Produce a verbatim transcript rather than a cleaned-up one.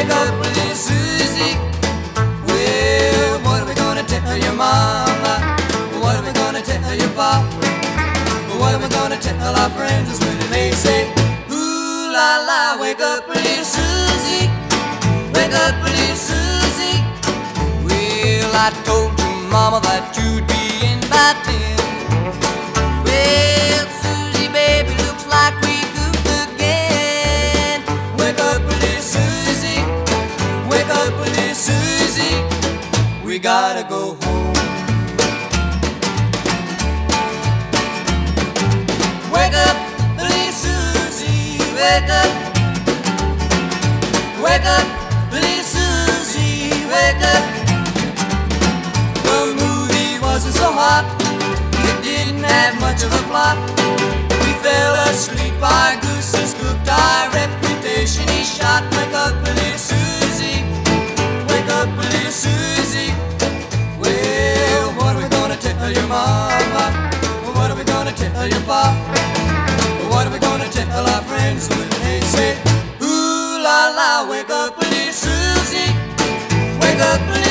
wake up, little Susie. Well, what are we gonna tell your mama? What are we gonna tell your pop? What are we gonna tell our friends when they say, ooh la la, wake up, little Susie. Wake up, little Susie. Well, I told your mama that you'd be in by ten. Well, Susie, baby, looks like we goofed again. Wake up, little Susie. Wake up, little Susie. We gotta go home. Wake up, little Susie. Wake up. Wake up, little Susie. Wake up. The movie wasn't so hot. It didn't have much of a plot. We fell asleep, our gooses cooked, our reputation he shot. Wake up, little Susie. Wake up, little Susie. Well, what are we gonna tell your mama? What are we gonna tell your pop? What are we gonna tell our friends when they say, ooh la la, wake up, little Susie. Wake up, little